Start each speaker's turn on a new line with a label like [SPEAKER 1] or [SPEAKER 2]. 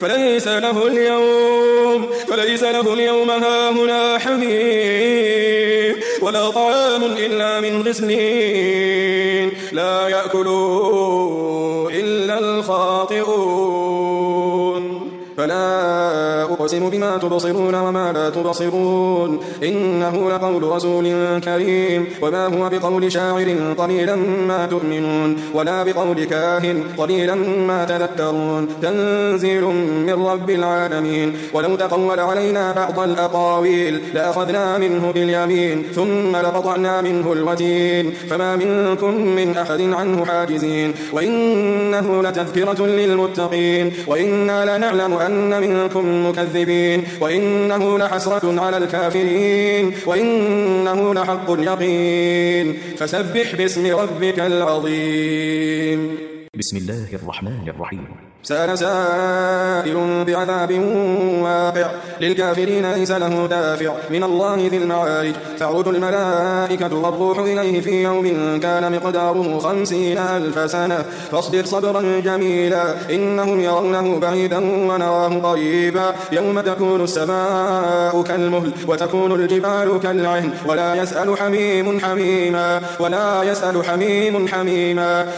[SPEAKER 1] فليس له اليوم هاهنا حميم ولا طعام إلا من غسلين لا يأكله إلا الخاطئون فلا أقسم بما تبصرون وما لا تبصرون إنه لقول رسول كريم وما هو بقول شاعر قليلا ما تؤمنون ولا بقول كاهن قليلا ما تذكرون تنزيل من رب العالمين ولو تقول علينا بعض الأقاويل لأخذنا منه باليمين ثم لقطعنا منه الوتين فما منكم من أحد عنه حاجزين وإنه لتذكرة للمتقين وإنا لنعلم أن منكم مكذبين وإنه لحسرة على الكافرين وإنه لحق اليقين فسبح باسم ربك العظيم.
[SPEAKER 2] بسم الله الرحمن الرحيم.
[SPEAKER 1] سأل سائل بعذاب واقع للكافرين ليس له دافع من الله ذي المعارج تعرج الملائكة والروح إليه في يوم كان مقداره 50,000 سنة فاصبر صبرا جميلا إنهم يرونه بعيدا ونراه قريبا يوم تكون السماء كالمهل وتكون الجبال كالعهن ولا يسأل حميم حميما